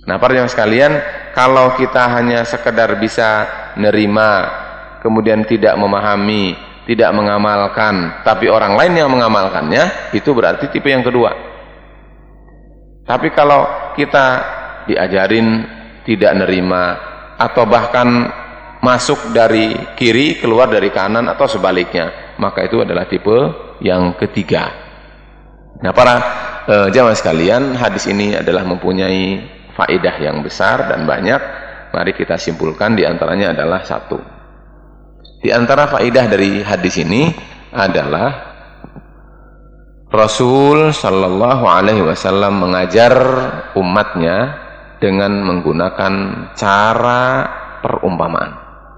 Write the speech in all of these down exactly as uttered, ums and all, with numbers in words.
Nah, para jamaah sekalian, kalau kita hanya sekedar bisa nerima, kemudian tidak memahami, tidak mengamalkan, tapi orang lain yang mengamalkannya, itu berarti tipe yang kedua. Tapi kalau kita diajarin tidak nerima, atau bahkan masuk dari kiri, keluar dari kanan, atau sebaliknya, maka itu adalah tipe yang ketiga. Nah, para e, jamaah sekalian, hadis ini adalah mempunyai faedah yang besar dan banyak. Mari kita simpulkan, diantaranya adalah satu. Di antara faedah dari hadis ini adalah Rasul Shallallahu Alaihi Wasallam mengajar umatnya dengan menggunakan cara perumpamaan,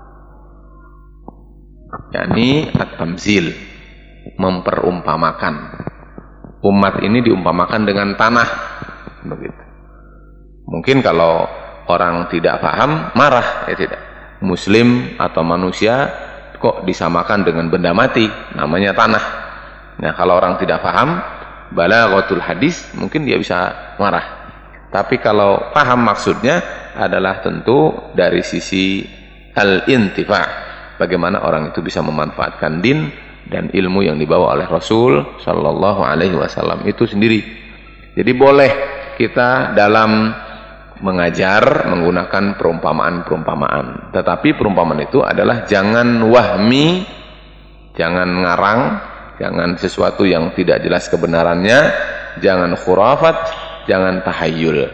yakni at-tamzil, memperumpamakan. Umat ini diumpamakan dengan tanah, begitu. Mungkin kalau orang tidak paham, marah, ya tidak. Muslim atau manusia kok disamakan dengan benda mati, namanya tanah. Nah, kalau orang tidak paham balaghatul hadis, mungkin dia bisa marah. Tapi kalau paham maksudnya adalah tentu dari sisi al-intifa', bagaimana orang itu bisa memanfaatkan din dan ilmu yang dibawa oleh Rasul Shallallahu Alaihi Wasallam itu sendiri. Jadi boleh kita dalam mengajar menggunakan perumpamaan-perumpamaan, tetapi perumpamaan itu adalah jangan wahmi, jangan ngarang, jangan sesuatu yang tidak jelas kebenarannya, jangan khurafat, jangan tahayul.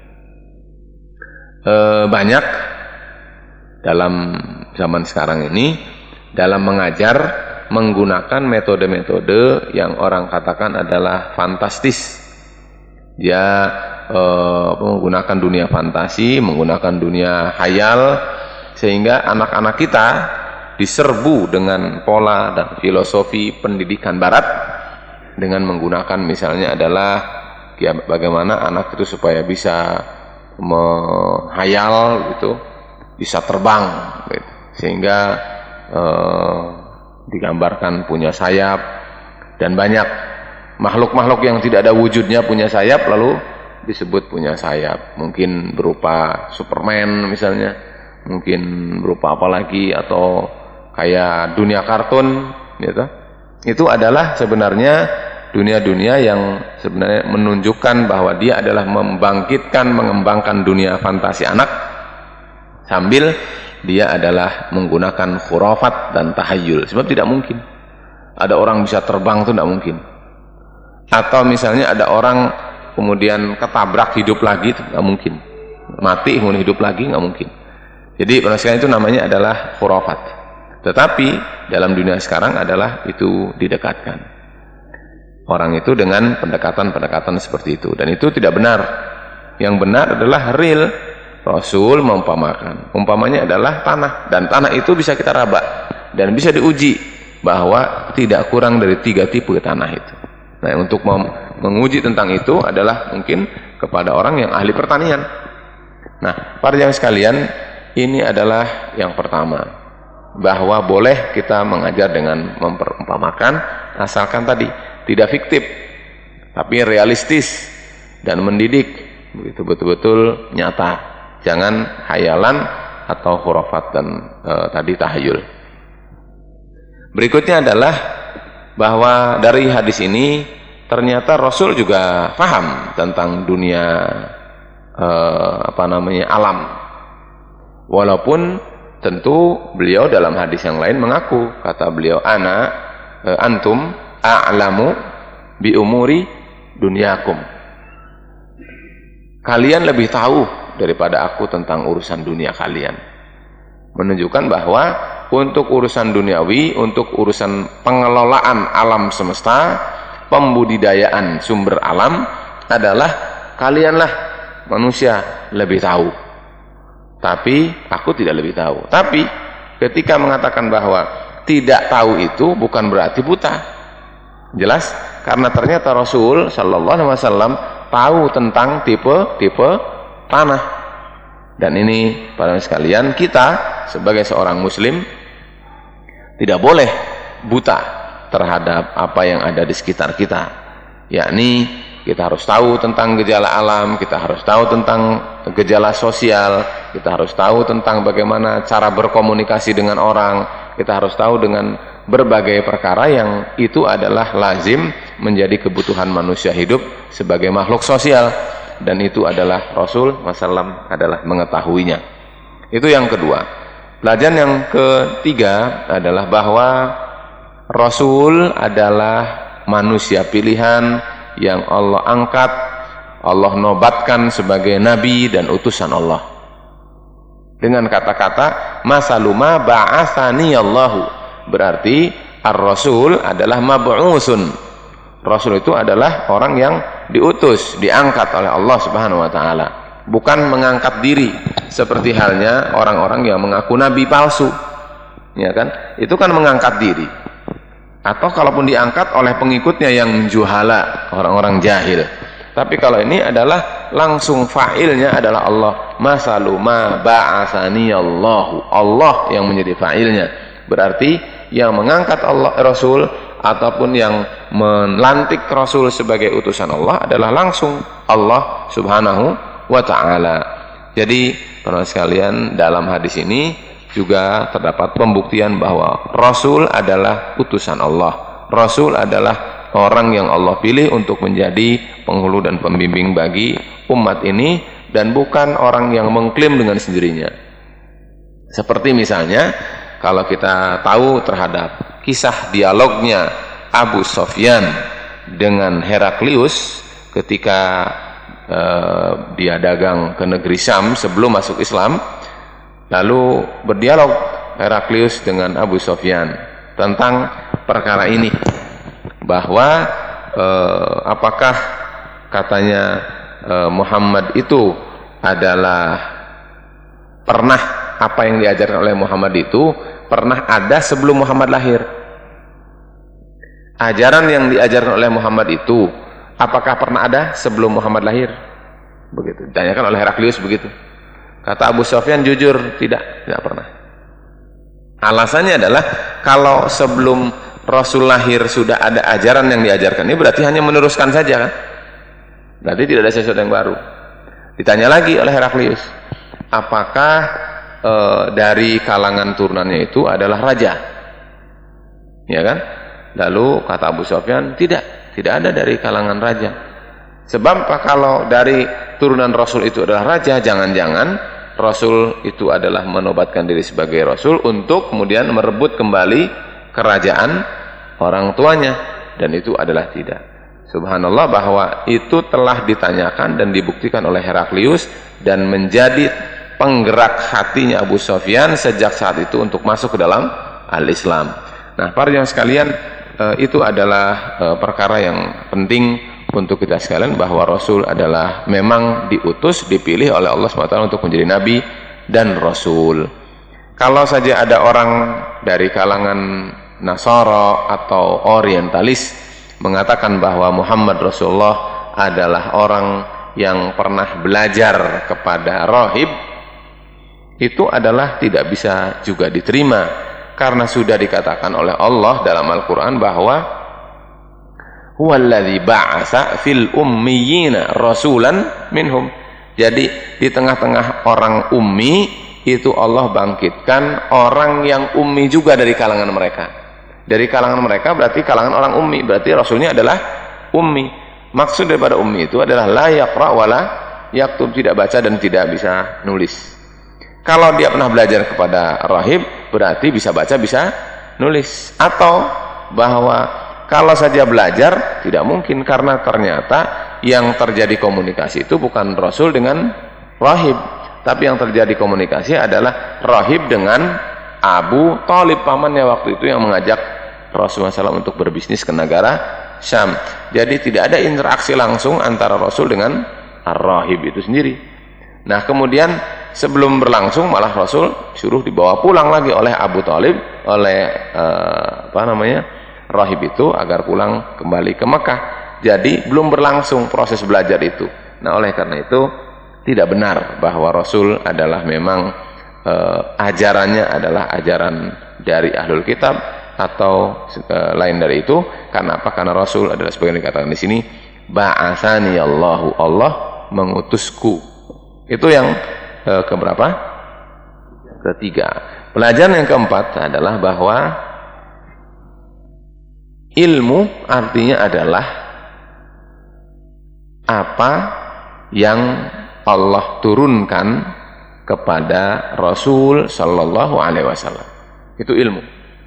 E, banyak dalam zaman sekarang ini dalam mengajar menggunakan metode-metode yang orang katakan adalah fantastis. Dia e, menggunakan dunia fantasi, menggunakan dunia khayal, sehingga anak-anak kita diserbu dengan pola dan filosofi pendidikan barat dengan menggunakan misalnya adalah ya, bagaimana anak itu supaya bisa menghayal gitu, bisa terbang gitu. Sehingga eh, digambarkan punya sayap, dan banyak makhluk-makhluk yang tidak ada wujudnya punya sayap lalu disebut punya sayap, mungkin berupa Superman misalnya, mungkin berupa apa lagi, atau kayak dunia kartun gitu. Itu adalah sebenarnya dunia-dunia yang sebenarnya menunjukkan bahwa dia adalah membangkitkan, mengembangkan dunia fantasi anak, sambil dia adalah menggunakan khurafat dan tahayul. Sebab tidak mungkin ada orang bisa terbang, itu tidak mungkin. Atau misalnya ada orang kemudian ketabrak hidup lagi, itu tidak mungkin. Mati kemudian hidup lagi, tidak mungkin. Jadi pada sekalian itu namanya adalah khurafat. Tetapi dalam dunia sekarang adalah itu didekatkan orang itu dengan pendekatan-pendekatan seperti itu, dan itu tidak benar. Yang benar adalah real. Rasul mengumpamakan, umpamanya adalah tanah, dan tanah itu bisa kita raba dan bisa diuji bahwa tidak kurang dari tiga tipe tanah itu. Nah, untuk menguji tentang itu adalah mungkin kepada orang yang ahli pertanian. Nah, para jamaah sekalian, ini adalah yang pertama, bahwa boleh kita mengajar dengan memperumpamakan, asalkan tadi tidak fiktif, tapi realistis dan mendidik, begitu betul-betul nyata. Jangan hayalan atau khurafat dan e, tadi tahayul. Berikutnya adalah bahwa dari hadis ini ternyata Rasul juga paham tentang dunia e, apa namanya alam. Walaupun tentu beliau dalam hadis yang lain mengaku, kata beliau, ana e, antum a'lamu bi umuri dunyakum. Kalian lebih tahu daripada aku tentang urusan dunia kalian. Menunjukkan bahwa untuk urusan duniawi, untuk urusan pengelolaan alam semesta, pembudidayaan sumber alam, adalah kalianlah manusia lebih tahu. Tapi aku tidak lebih tahu. Tapi ketika mengatakan bahwa tidak tahu itu bukan berarti buta. Jelas, karena ternyata Rasul Sallallahu Alaihi Wasallam tahu tentang tipe-tipe tanah. Dan ini para sekalian, kita sebagai seorang muslim tidak boleh buta terhadap apa yang ada di sekitar kita, yakni kita harus tahu tentang gejala alam, kita harus tahu tentang gejala sosial, kita harus tahu tentang bagaimana cara berkomunikasi dengan orang, kita harus tahu dengan berbagai perkara yang itu adalah lazim menjadi kebutuhan manusia hidup sebagai makhluk sosial, dan itu adalah Rasul sallallahu alaihi wasallam adalah mengetahuinya. Itu yang kedua. Pelajaran yang ketiga adalah bahwa Rasul adalah manusia pilihan yang Allah angkat, Allah nobatkan sebagai nabi dan utusan Allah. Dengan kata-kata masaluma ba'athani Allahu, berarti ar-rasul adalah mab'usun. Rasul itu adalah orang yang diutus, diangkat oleh Allah Subhanahu wa taala, bukan mengangkat diri seperti halnya orang-orang yang mengaku nabi palsu. Ya kan? Itu kan mengangkat diri. Atau kalaupun diangkat oleh pengikutnya yang juhala, orang-orang jahil. Tapi kalau ini adalah langsung fa'ilnya adalah Allah. Masalu ma ba'asani Allahu, Allah yang menjadi fa'ilnya. Berarti yang mengangkat Allah Rasul ataupun yang melantik Rasul sebagai utusan Allah adalah langsung Allah Subhanahu wa ta'ala. Jadi para sekalian, dalam hadis ini juga terdapat pembuktian bahwa Rasul adalah utusan Allah. Rasul adalah orang yang Allah pilih untuk menjadi penghulu dan pembimbing bagi umat ini, dan bukan orang yang mengklaim dengan sendirinya. Seperti misalnya kalau kita tahu terhadap kisah dialognya Abu Sofyan dengan Heraklius ketika uh, dia dagang ke negeri Syam sebelum masuk Islam. Lalu berdialog Heraklius dengan Abu Sofyan tentang perkara ini, bahwa eh, apakah katanya eh, Muhammad itu adalah pernah, apa yang diajarkan oleh Muhammad itu pernah ada sebelum Muhammad lahir. Ajaran yang diajarkan oleh Muhammad itu apakah pernah ada sebelum Muhammad lahir? Begitu ditanyakan oleh Heraklius begitu. Kata Abu Sofyan jujur, tidak, tidak pernah. Alasannya adalah kalau sebelum Rasul lahir sudah ada ajaran yang diajarkan, ini berarti hanya meneruskan saja kan? Berarti tidak ada sesuatu yang baru. Ditanya lagi oleh Heraklius, apakah e, dari kalangan turunannya itu adalah raja? Ya kan? Lalu kata Abu Sofyan, tidak, tidak ada dari kalangan raja. Sebab kalau dari turunan Rasul itu adalah raja, jangan-jangan Rasul itu adalah menobatkan diri sebagai Rasul untuk kemudian merebut kembali kerajaan orang tuanya, dan itu adalah tidak. Subhanallah, bahwa itu telah ditanyakan dan dibuktikan oleh Heraklius dan menjadi penggerak hatinya Abu Sofyan sejak saat itu untuk masuk ke dalam al-Islam. Nah, para jemaah sekalian, itu adalah perkara yang penting untuk kita sekalian, bahwa Rasul adalah memang diutus, dipilih oleh Allah subhanahu wa taala untuk menjadi Nabi dan Rasul. Kalau saja ada orang dari kalangan Nasara atau Orientalis mengatakan bahwa Muhammad Rasulullah adalah orang yang pernah belajar kepada rahib, itu adalah tidak bisa juga diterima, karena sudah dikatakan oleh Allah dalam Al-Quran bahwa huwallazi ba'atsa fil ummiyina rasulan minhum. Jadi di tengah-tengah orang ummi itu Allah bangkitkan orang yang ummi juga dari kalangan mereka. Dari kalangan mereka berarti kalangan orang ummi, berarti Rasulnya adalah ummi. Maksud daripada ummi itu adalah la yaqra wala yaktub, tidak baca dan tidak bisa nulis. Kalau dia pernah belajar kepada rahib berarti bisa baca bisa nulis. Atau bahwa kalau saja belajar tidak mungkin, karena ternyata yang terjadi komunikasi itu bukan Rasul dengan rahib, tapi yang terjadi komunikasi adalah rahib dengan Abu Thalib, pamannya waktu itu, yang mengajak Rasulullah shallallahu alaihi wasallam untuk berbisnis ke negara Syam. Jadi tidak ada interaksi langsung antara Rasul dengan ar-rahib itu sendiri. Nah, kemudian sebelum berlangsung malah Rasul suruh dibawa pulang lagi oleh Abu Thalib, oleh uh, apa namanya rahib itu, agar pulang kembali ke Mekah. Jadi belum berlangsung proses belajar itu. Nah, oleh karena itu tidak benar bahwa Rasul adalah memang eh, ajarannya adalah ajaran dari Ahlul Kitab atau eh, lain dari itu. Karena apa? Karena Rasul adalah sebagian dikatakan di sini ba'atsani Allahu, Allah mengutusku. Itu yang eh, keberapa? Ketiga. Pelajaran yang keempat adalah bahwa ilmu artinya adalah apa yang Allah turunkan kepada Rasul Sallallahu Alaihi Wasallam. Itu ilmu.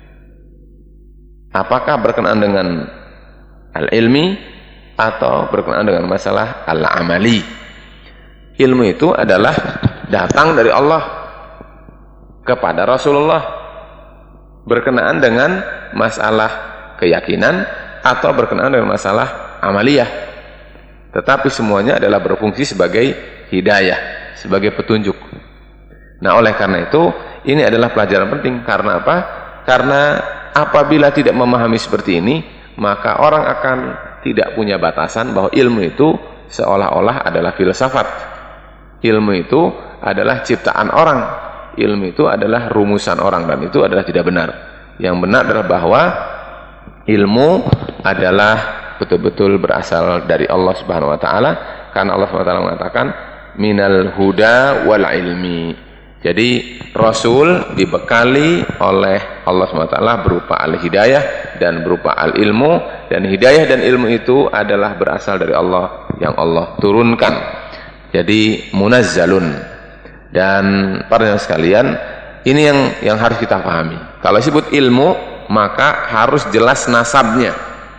Apakah berkenaan dengan al-ilmi atau berkenaan dengan masalah al-amali? Ilmu itu adalah datang dari Allah kepada Rasulullah berkenaan dengan masalah keyakinan atau berkenaan dengan masalah amaliyah. Tetapi semuanya adalah berfungsi sebagai hidayah, sebagai petunjuk. Nah, oleh karena itu ini adalah pelajaran penting. Karena apa? Karena apabila tidak memahami seperti ini, maka orang akan tidak punya batasan bahwa ilmu itu seolah-olah adalah filsafat. Ilmu itu adalah ciptaan orang. Ilmu itu adalah rumusan orang, dan itu adalah tidak benar. Yang benar adalah bahwa ilmu adalah betul-betul berasal dari Allah Subhanahu wa taala, karena Allah Subhanahu wa taala mengatakan minal huda wal ilmi. Jadi Rasul dibekali oleh Allah Subhanahu wa taala berupa al-hidayah dan berupa al-ilmu, dan hidayah dan ilmu itu adalah berasal dari Allah yang Allah turunkan. Jadi munazzalun. Dan para sekalian, ini yang yang harus kita pahami. Kalau disebut ilmu, maka harus jelas nasabnya.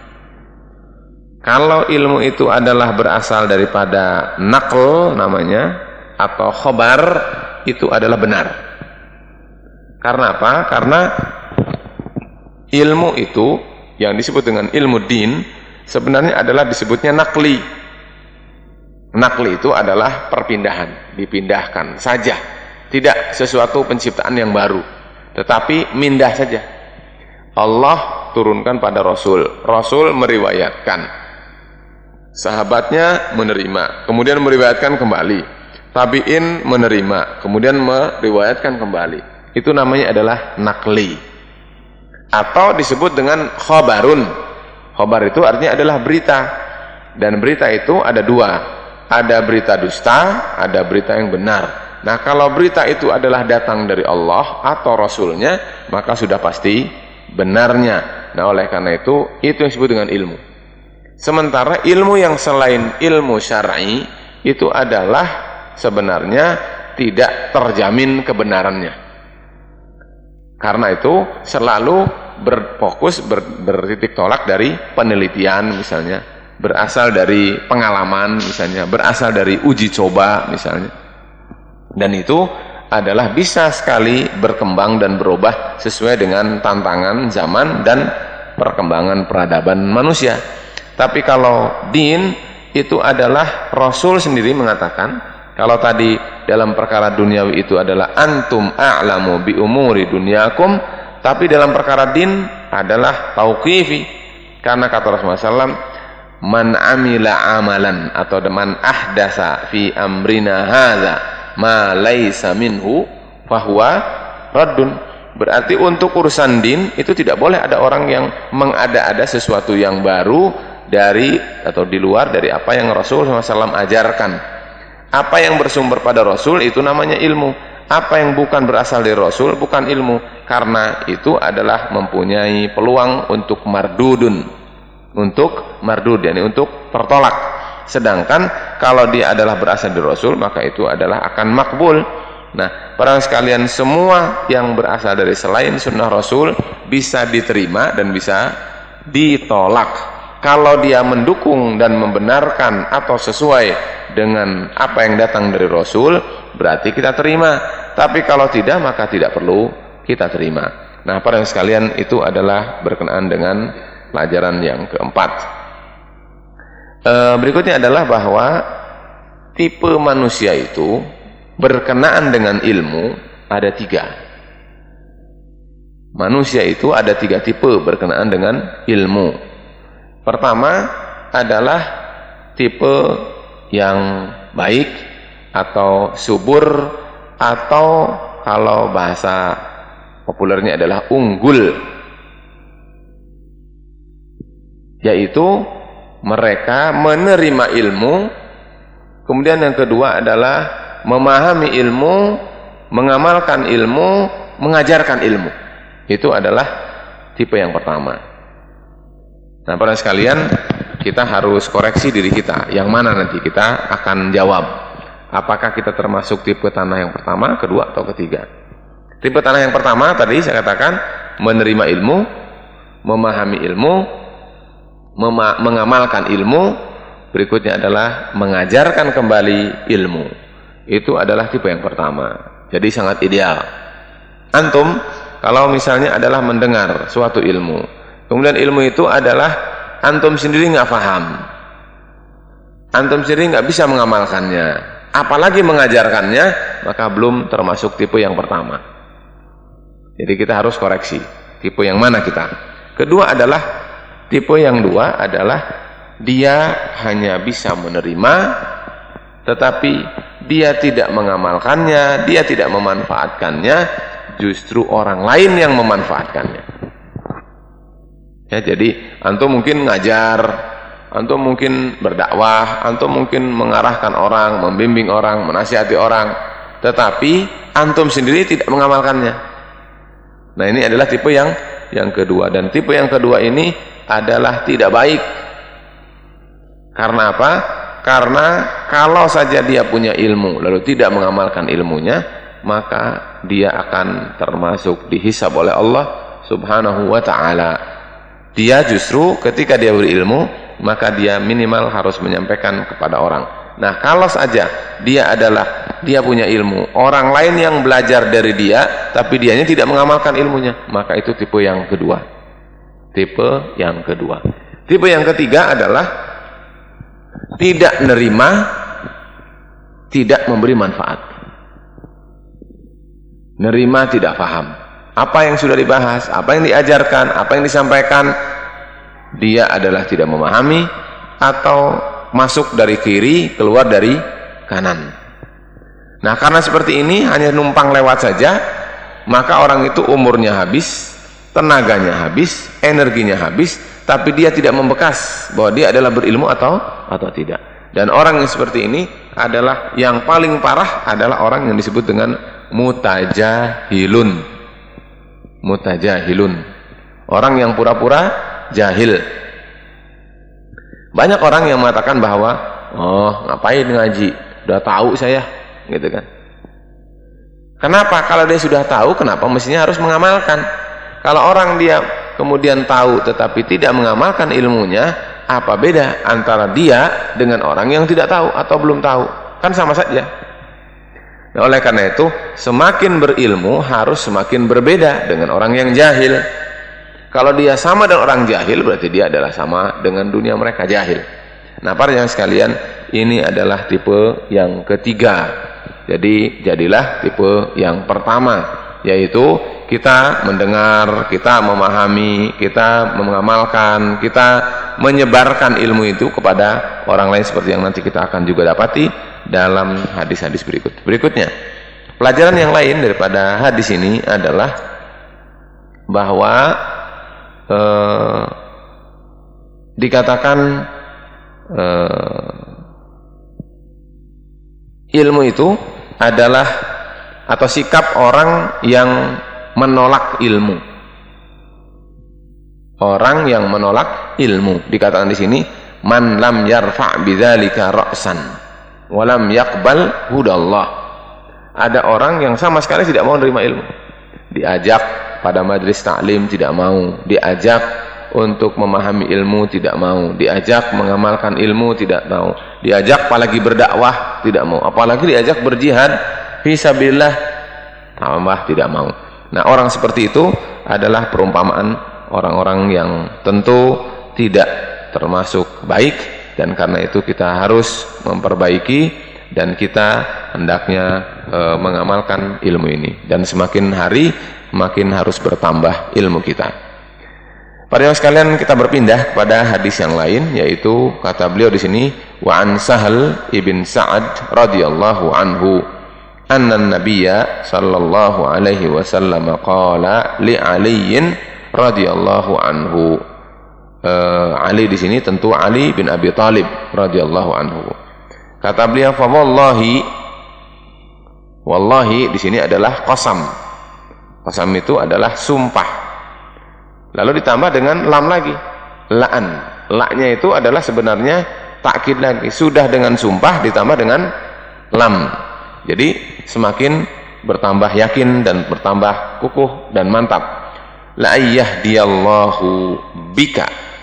Kalau ilmu itu adalah berasal daripada naql namanya, atau khobar, itu adalah benar. Karena apa? Karena ilmu itu yang disebut dengan ilmu din sebenarnya adalah disebutnya naqli. Naqli itu adalah perpindahan, dipindahkan saja, tidak sesuatu penciptaan yang baru, tetapi mindah saja. Allah turunkan pada Rasul, Rasul meriwayatkan, sahabatnya menerima, kemudian meriwayatkan kembali, tabi'in menerima, kemudian meriwayatkan kembali. Itu namanya adalah naqli, atau disebut dengan khobarun. Khobar itu artinya adalah berita, dan berita itu ada dua. Ada berita dusta, ada berita yang benar. Nah, kalau berita itu adalah datang dari Allah atau Rasulnya, maka sudah pasti benarnya. Nah, oleh karena itu, itu yang disebut dengan ilmu. Sementara ilmu yang selain ilmu syar'i, itu adalah sebenarnya tidak terjamin kebenarannya. Karena itu, selalu berfokus, ber, bertitik tolak dari penelitian misalnya. Berasal dari pengalaman misalnya, berasal dari uji coba misalnya, dan itu adalah bisa sekali berkembang dan berubah sesuai dengan tantangan zaman dan perkembangan peradaban manusia. Tapi kalau din itu adalah Rasul sendiri mengatakan, kalau tadi dalam perkara duniawi itu adalah antum a'lamu bi umuri dunyakum, tapi dalam perkara din adalah tauqifi, karena kata Rasulullah shallallahu alaihi wasallam, man amila amalan atau man ahdasa fi amrina hadza ma laisa minhu fahuwa raddun. Berarti untuk urusan din itu tidak boleh ada orang yang mengada-ada sesuatu yang baru dari atau di luar dari apa yang Rasul shallallahu alaihi wasallam ajarkan. Apa yang bersumber pada Rasul itu namanya ilmu. Apa yang bukan berasal dari Rasul bukan ilmu, karena itu adalah mempunyai peluang untuk mardudun, untuk mardud, yakni untuk tertolak. Sedangkan kalau dia adalah berasal dari Rasul, maka itu adalah akan makbul. Nah, para sekalian, semua yang berasal dari selain sunnah Rasul bisa diterima dan bisa ditolak. Kalau dia mendukung dan membenarkan atau sesuai dengan apa yang datang dari Rasul, berarti kita terima. Tapi kalau tidak, maka tidak perlu kita terima. Nah, para sekalian, itu adalah berkenaan dengan pelajaran yang keempat. E, berikutnya adalah bahwa tipe manusia itu berkenaan dengan ilmu ada tiga. Manusia itu ada tiga tipe berkenaan dengan ilmu. Pertama adalah tipe yang baik atau subur, atau kalau bahasa populernya adalah unggul, yaitu mereka menerima ilmu. Kemudian yang kedua adalah memahami ilmu, mengamalkan ilmu, mengajarkan ilmu. Itu adalah tipe yang pertama. Nah, para sekalian, kita harus koreksi diri kita. Yang mana nanti kita akan jawab. Apakah kita termasuk tipe tanah yang pertama, kedua, atau ketiga? Tipe tanah yang pertama tadi saya katakan menerima ilmu, memahami ilmu, mema mengamalkan ilmu. Berikutnya adalah mengajarkan kembali ilmu. Itu adalah tipe yang pertama. Jadi sangat ideal. Antum kalau misalnya adalah mendengar suatu ilmu, kemudian ilmu itu adalah antum sendiri nggak paham, antum sendiri nggak bisa mengamalkannya, apalagi mengajarkannya, maka belum termasuk tipe yang pertama. Jadi kita harus koreksi tipe yang mana kita. Kedua adalah tipe yang dua adalah dia hanya bisa menerima, tetapi dia tidak mengamalkannya, dia tidak memanfaatkannya, justru orang lain yang memanfaatkannya. Ya, jadi antum mungkin ngajar, antum mungkin berdakwah, antum mungkin mengarahkan orang, membimbing orang, menasihati orang, tetapi antum sendiri tidak mengamalkannya. Nah, ini adalah tipe yang yang kedua, dan tipe yang kedua ini adalah tidak baik. Karena apa? Karena kalau saja dia punya ilmu lalu tidak mengamalkan ilmunya, maka dia akan termasuk dihisab oleh Allah Subhanahu wa ta'ala. Dia justru ketika dia berilmu, maka dia minimal harus menyampaikan kepada orang. Nah, kalau saja dia adalah dia punya ilmu, orang lain yang belajar dari dia tapi dianya tidak mengamalkan ilmunya, maka itu tipe yang kedua. Tipe yang kedua. Tipe yang ketiga adalah tidak menerima, tidak memberi manfaat. Nerima tidak paham. Apa yang sudah dibahas, apa yang diajarkan, apa yang disampaikan, dia adalah tidak memahami atau masuk dari kiri, keluar dari kanan. Nah, karena seperti ini hanya numpang lewat saja, maka orang itu umurnya habis, tenaganya habis, energinya habis, tapi dia tidak membekas bahwa dia adalah berilmu atau atau tidak. Dan orang yang seperti ini adalah yang paling parah adalah orang yang disebut dengan mutajahilun. Mutajahilun. Orang yang pura-pura jahil. Banyak orang yang mengatakan bahwa, oh, ngapain ngaji? Udah tahu saya, gitu kan. Kenapa? Kalau dia sudah tahu, kenapa mestinya harus mengamalkan? Kalau orang dia kemudian tahu tetapi tidak mengamalkan ilmunya, apa beda antara dia dengan orang yang tidak tahu atau belum tahu? Kan sama saja. Nah, oleh karena itu, semakin berilmu harus semakin berbeda dengan orang yang jahil. Kalau dia sama dengan orang jahil, berarti dia adalah sama dengan dunia mereka, jahil. Nah, para yang sekalian, ini adalah tipe yang ketiga. Jadi, jadilah tipe yang pertama, yaitu kita mendengar, kita memahami, kita mengamalkan, kita menyebarkan ilmu itu kepada orang lain seperti yang nanti kita akan juga dapati dalam hadis-hadis berikut. Berikutnya, pelajaran yang lain daripada hadis ini adalah bahwa eh, dikatakan eh, ilmu itu adalah atau sikap orang yang menolak ilmu. Orang yang menolak ilmu. Dikatakan di sini, man lam yarfa' bidzalika ra'san wa lam yaqbal hudallah. Ada orang yang sama sekali tidak mau menerima ilmu. Diajak pada majelis taklim tidak mau, diajak untuk memahami ilmu tidak mau, diajak mengamalkan ilmu tidak mau, diajak apalagi berdakwah tidak mau, apalagi diajak berjihad fi sabilillah tambah tidak mau. Nah, orang seperti itu adalah perumpamaan orang-orang yang tentu tidak termasuk baik, dan karena itu kita harus memperbaiki dan kita hendaknya e, mengamalkan ilmu ini, dan semakin hari makin harus bertambah ilmu kita. Para yang sekalian, kita berpindah kepada hadis yang lain, yaitu kata beliau di sini, wa an Sahal ibn Sa'ad radhiyallahu anhu anna an-nabiyya sallallahu alaihi wasallam qala li Aliin radhiyallahu anhu uh, Ali di sini tentu Ali bin Abi Thalib radhiyallahu anhu. Kata beliau, fa wallahi, wallahi di sini adalah qasam. Qasam itu adalah sumpah. Lalu ditambah dengan lam lagi, la'an. La-nya itu adalah sebenarnya takkid lagi. Sudah dengan sumpah ditambah dengan lam. Jadi semakin bertambah yakin dan bertambah kukuh dan mantap. La yahdiyallahu bika.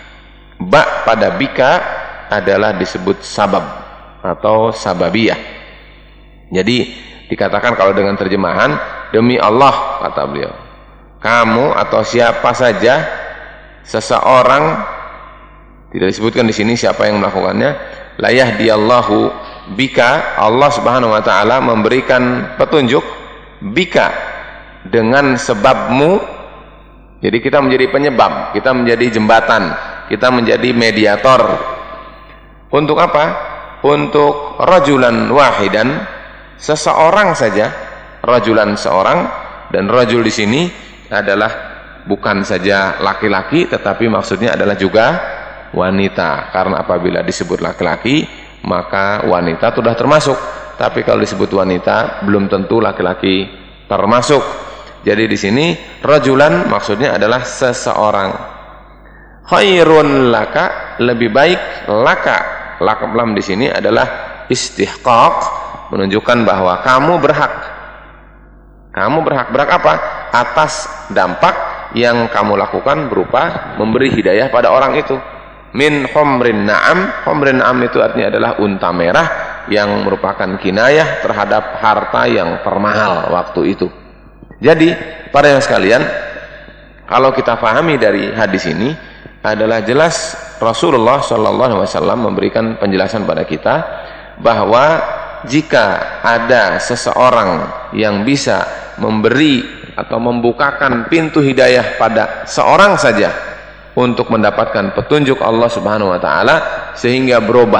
Ba pada bika adalah disebut sabab atau sababiyah. Jadi dikatakan kalau dengan terjemahan, demi Allah, kata beliau, kamu atau siapa saja, seseorang, tidak disebutkan di sini siapa yang melakukannya, la yahdiyallahu bika, Allah Subhanahu wa taala memberikan petunjuk, bika, dengan sebabmu. Jadi kita menjadi penyebab, kita menjadi jembatan, kita menjadi mediator. Untuk apa? Untuk rajulan wahidan, seseorang saja, rajulan seorang, dan rajul di sini adalah bukan saja laki-laki, tetapi maksudnya adalah juga wanita. Karena apabila disebut laki-laki, maka wanita sudah termasuk. Tapi kalau disebut wanita, belum tentu laki-laki termasuk. Jadi di sini rajulan maksudnya adalah seseorang. Khairun laka, lebih baik, laka. Laka lam di sini adalah istihqaq, menunjukkan bahwa kamu berhak. Kamu berhak, berhak apa? Atas dampak yang kamu lakukan berupa memberi hidayah pada orang itu. Min humrin na'am, humrin na'am itu artinya adalah unta merah yang merupakan kinayah terhadap harta yang termahal waktu itu. Jadi para yang sekalian, kalau kita pahami dari hadis ini adalah jelas Rasulullah shallallahu alaihi wasallam memberikan penjelasan pada kita bahwa jika ada seseorang yang bisa memberi atau membukakan pintu hidayah pada seorang saja untuk mendapatkan petunjuk Allah Subhanahu wa taala sehingga berubah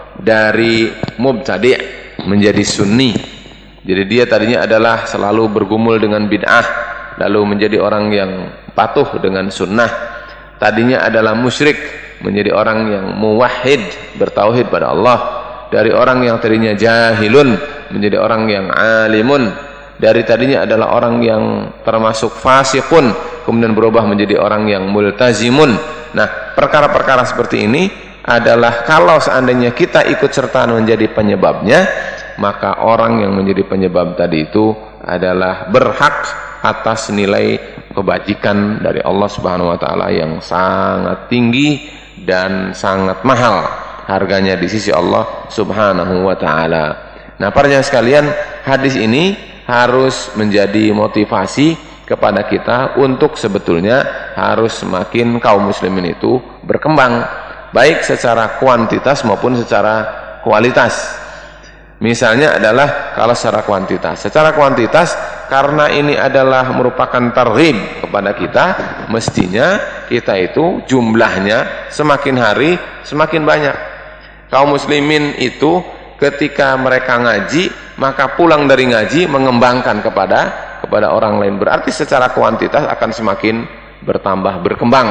dari mubtadi' menjadi sunni. Jadi dia tadinya adalah selalu bergumul dengan bid'ah, lalu menjadi orang yang patuh dengan sunnah. Tadinya adalah musyrik menjadi orang yang muwahhid, bertauhid pada Allah. Dari orang yang tadinya jahilun menjadi orang yang alimun. Dari tadinya adalah orang yang termasuk fasikun, kemudian berubah menjadi orang yang multazimun. Nah, perkara-perkara seperti ini adalah kalau seandainya kita ikut serta menjadi penyebabnya, maka orang yang menjadi penyebab tadi itu adalah berhak atas nilai kebajikan dari Allah Subhanahu wa taala yang sangat tinggi dan sangat mahal harganya di sisi Allah Subhanahu wa taala. Nah, para jemaah sekalian, hadis ini harus menjadi motivasi kepada kita untuk sebetulnya harus semakin kaum muslimin itu berkembang, baik secara kuantitas maupun secara kualitas. Misalnya adalah kalau secara kuantitas, secara kuantitas karena ini adalah merupakan targhib kepada kita, mestinya kita itu jumlahnya semakin hari semakin banyak. Kaum muslimin itu ketika mereka ngaji, maka pulang dari ngaji mengembangkan kepada kepada orang lain. Berarti secara kuantitas akan semakin bertambah, berkembang.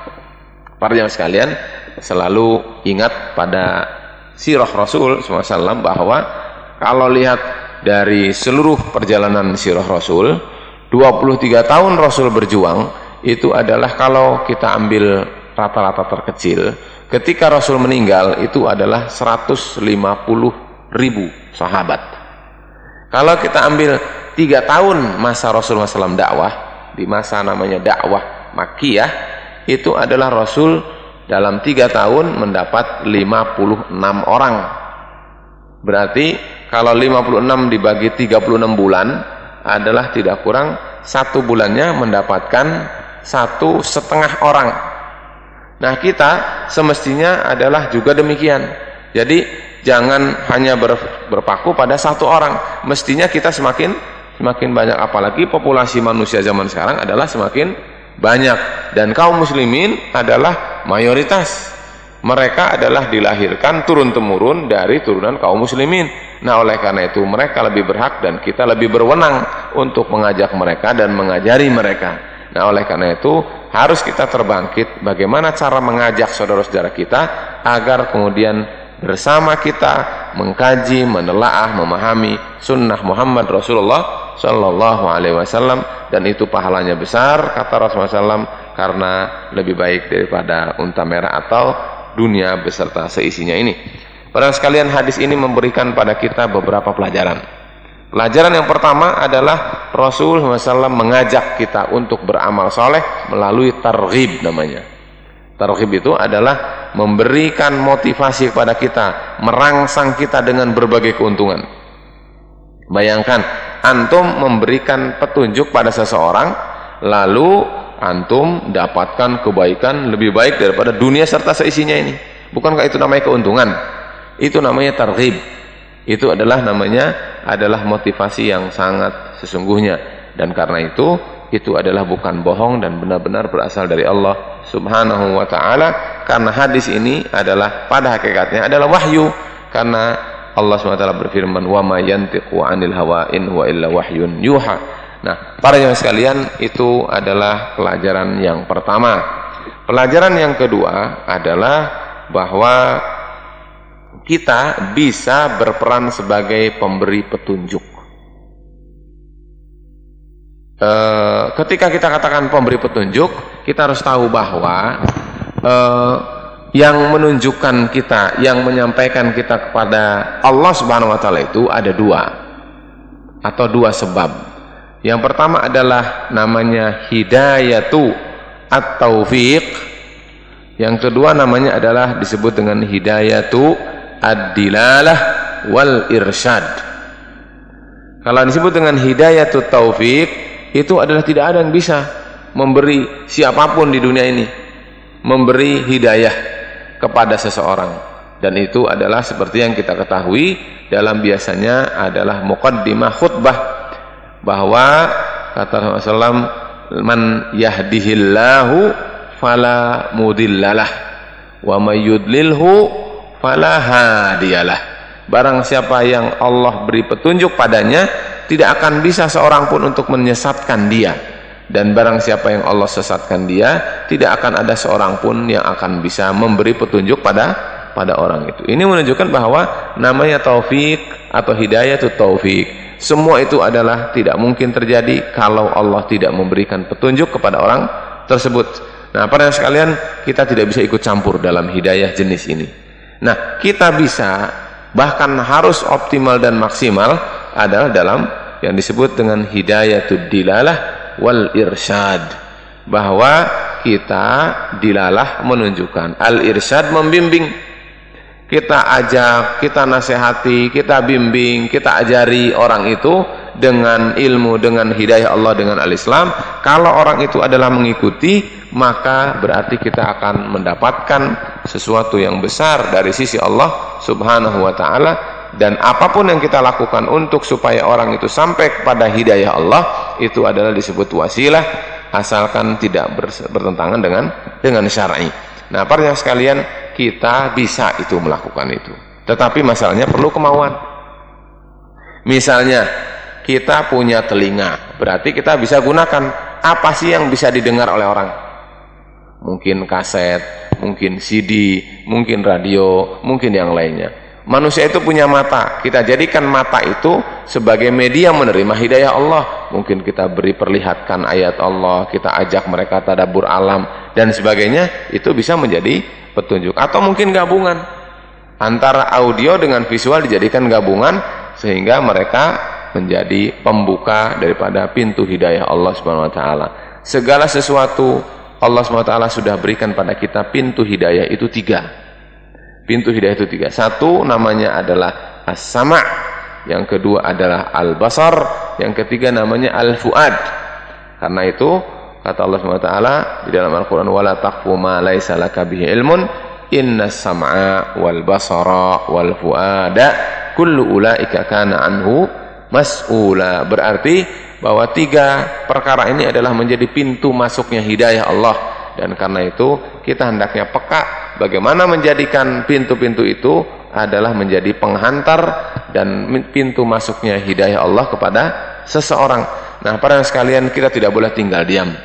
Para jemaah sekalian, selalu ingat pada sirah Rasul shallallahu alaihi wasallam bahwa kalau lihat dari seluruh perjalanan sirah Rasul, dua puluh tiga tahun Rasul berjuang, itu adalah kalau kita ambil rata-rata terkecil, ketika Rasul meninggal itu adalah seratus lima puluh ribu sahabat. Kalau kita ambil tiga tahun masa Rasulullah shallallahu alaihi wasallam dakwah, di masa namanya dakwah Makkiyah, itu adalah Rasul dalam tiga tahun mendapat lima puluh enam orang. Berarti kalau lima puluh enam dibagi tiga puluh enam bulan adalah tidak kurang satu bulannya mendapatkan satu setengah orang. Nah, kita semestinya adalah juga demikian. Jadi jangan hanya ber, berpaku pada satu orang. Mestinya kita semakin semakin banyak, apalagi populasi manusia zaman sekarang adalah semakin banyak dan kaum muslimin adalah mayoritas. Mereka adalah dilahirkan turun-temurun dari turunan kaum muslimin. Nah, oleh karena itu mereka lebih berhak dan kita lebih berwenang untuk mengajak mereka dan mengajari mereka. Nah, oleh karena itu harus kita terbangkit bagaimana cara mengajak saudara-saudara kita agar kemudian bersama kita mengkaji, menelaah, memahami sunnah Muhammad Rasulullah Sallallahu Alaihi Wasallam, dan itu pahalanya besar kata Rasulullah Sallallahu Alaihi Wasallam, karena lebih baik daripada unta merah atau dunia beserta seisinya ini. Para sekalian, hadis ini memberikan pada kita beberapa pelajaran. Pelajaran yang pertama adalah Rasulullah Sallallahu Alaihi Wasallam mengajak kita untuk beramal soleh melalui targhib namanya. Targhib itu adalah memberikan motivasi kepada kita, merangsang kita dengan berbagai keuntungan. Bayangkan, antum memberikan petunjuk pada seseorang, lalu antum dapatkan kebaikan lebih baik daripada dunia serta seisinya ini. Bukankah itu namanya keuntungan? Itu namanya targhib. Itu adalah namanya adalah motivasi yang sangat sesungguhnya. Dan karena itu, itu adalah bukan bohong dan benar-benar berasal dari Allah Subhanahu wa ta'ala, karena hadis ini adalah pada hakikatnya adalah wahyu, karena Allah subhanahu wa taala berfirman, wa ma yantiqu 'anil hawa in huwa illa wahyun yuha. Nah, para jemaah sekalian, itu adalah pelajaran yang pertama. Pelajaran yang kedua adalah bahwa kita bisa berperan sebagai pemberi petunjuk. E, ketika kita katakan pemberi petunjuk, kita harus tahu bahwa e, yang menunjukkan kita, yang menyampaikan kita kepada Allah Subhanahu wa taala itu ada dua atau dua sebab. Yang pertama adalah namanya hidayatu at-taufiq. Yang kedua namanya adalah disebut dengan hidayatu ad-dilalah wal irsyad. Kalau disebut dengan hidayatu taufiq, itu adalah tidak ada yang bisa memberi siapapun di dunia ini memberi hidayah kepada seseorang, dan itu adalah seperti yang kita ketahui dalam biasanya adalah muqaddimah khutbah, bahwa kata Rasulullah shallallahu alaihi wasallam, man yahdihillahu fala mudhillalah wa may yudlilhu fala hadiyalah. Barang siapa yang Allah beri petunjuk padanya, tidak akan bisa seorang pun untuk menyesatkan dia, dan barang siapa yang Allah sesatkan dia, tidak akan ada seorang pun yang akan bisa memberi petunjuk pada pada orang itu. Ini menunjukkan bahwa namanya taufik atau hidayah itu taufik, semua itu adalah tidak mungkin terjadi kalau Allah tidak memberikan petunjuk kepada orang tersebut. Nah, para sekalian, kita tidak bisa ikut campur dalam hidayah jenis ini. Nah, kita bisa, bahkan harus optimal dan maksimal adalah dalam yang disebut dengan hidayatud dilalah wal irsyad, bahwa kita dilalah menunjukkan, al irsyad membimbing, kita ajak, kita nasihati, kita bimbing, kita ajari orang itu dengan ilmu, dengan hidayah Allah, dengan al-Islam. Kalau orang itu adalah mengikuti, maka berarti kita akan mendapatkan sesuatu yang besar dari sisi Allah Subhanahu wa ta'ala. Dan apapun yang kita lakukan untuk supaya orang itu sampai kepada hidayah Allah, itu adalah disebut wasilah, asalkan tidak bertentangan dengan dengan syar'i. Nah, para sekalian, kita bisa itu melakukan itu, tetapi masalahnya perlu kemauan. Misalnya kita punya telinga, berarti kita bisa gunakan apa sih yang bisa didengar oleh orang. Mungkin kaset, mungkin C D, mungkin radio, mungkin yang lainnya. Manusia itu punya mata, kita jadikan mata itu sebagai media menerima hidayah Allah. Mungkin kita beri perlihatkan ayat Allah, kita ajak mereka tadabbur alam dan sebagainya, itu bisa menjadi petunjuk. Atau mungkin gabungan antara audio dengan visual, dijadikan gabungan sehingga mereka menjadi pembuka daripada pintu hidayah Allah Subhanahu wa taala. Segala sesuatu Allah Subhanahu wa taala sudah berikan pada kita pintu hidayah itu tiga. Pintu hidayah itu tiga. Satu namanya adalah as-sama', yang kedua adalah al-basar, yang ketiga namanya al-fuad. Karena itu kata Allah Subhanahu wa taala di dalam Al-Qur'an, wala taqfu ma laisa laka bihi ilmun innas sam'a wal basara wal fuada kullu ulaika kana anhu mas'ula. Berarti bahwa tiga perkara ini adalah menjadi pintu masuknya hidayah Allah, dan karena itu kita hendaknya peka bagaimana menjadikan pintu-pintu itu adalah menjadi penghantar dan pintu masuknya hidayah Allah kepada seseorang. Nah, para sekalian, kita tidak boleh tinggal diam.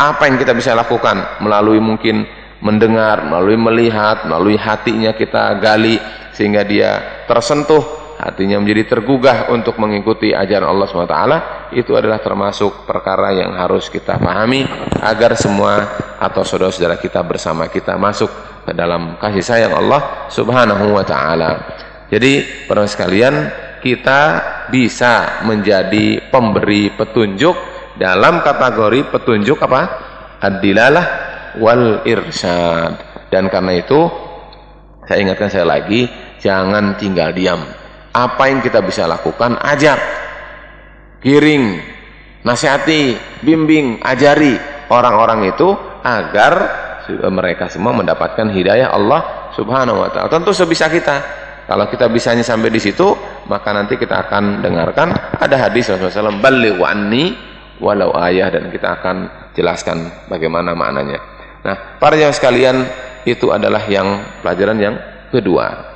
Apa yang kita bisa lakukan? Melalui mungkin mendengar, melalui melihat, melalui hatinya kita gali sehingga dia tersentuh, hatinya menjadi tergugah untuk mengikuti ajaran Allah subhanahu wa taala. Itu adalah termasuk perkara yang harus kita pahami agar semua atau saudara-saudara kita bersama kita masuk ke dalam kasih sayang Allah subhanahu wa ta'ala. Jadi para sekalian, kita bisa menjadi pemberi petunjuk dalam kategori petunjuk apa? Ad-dilalah wal irsyad. Dan karena itu saya ingatkan saya lagi, jangan tinggal diam. Apa yang kita bisa lakukan, ajak, giring, nasihati, bimbing, ajari orang-orang itu agar mereka semua mendapatkan hidayah Allah subhanahu wa ta'ala. Tentu sebisa kita. Kalau kita bisanya sampai di situ, maka nanti kita akan dengarkan ada hadis Rasulullah shallallahu alaihi wasallam, ballighu anni walau ayah, dan kita akan jelaskan bagaimana maknanya. Nah, para jamaah sekalian, itu adalah yang pelajaran yang kedua.